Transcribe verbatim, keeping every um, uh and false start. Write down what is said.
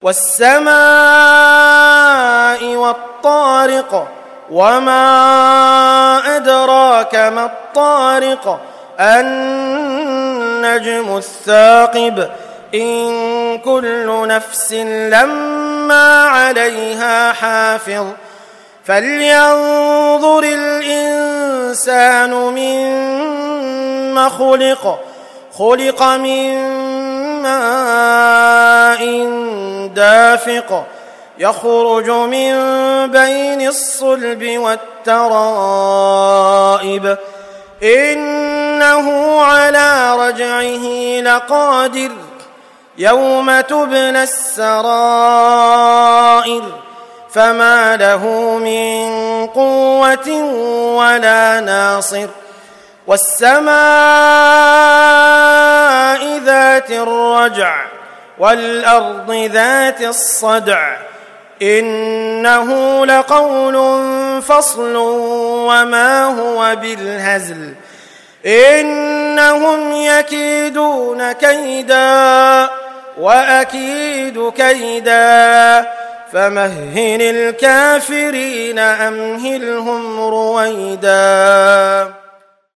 والسماء والطارق وما أدراك ما الطارق النجم الثاقب إن كل نفس لما عليها حافظ فلينظر الإنسان مما خلق خلق من ماء دافق يخرج من بين الصلب والترائب إنه على رجعه لقادر يوم تبلى السرائر فما له من قوة ولا ناصر والسماء ذات الرجع والأرض ذات الصدع إنه لقول فصل وما هو بالهزل إنهم يكيدون كيدا وأكيد كيدا فمهل الكافرين أمهلهم رويدا.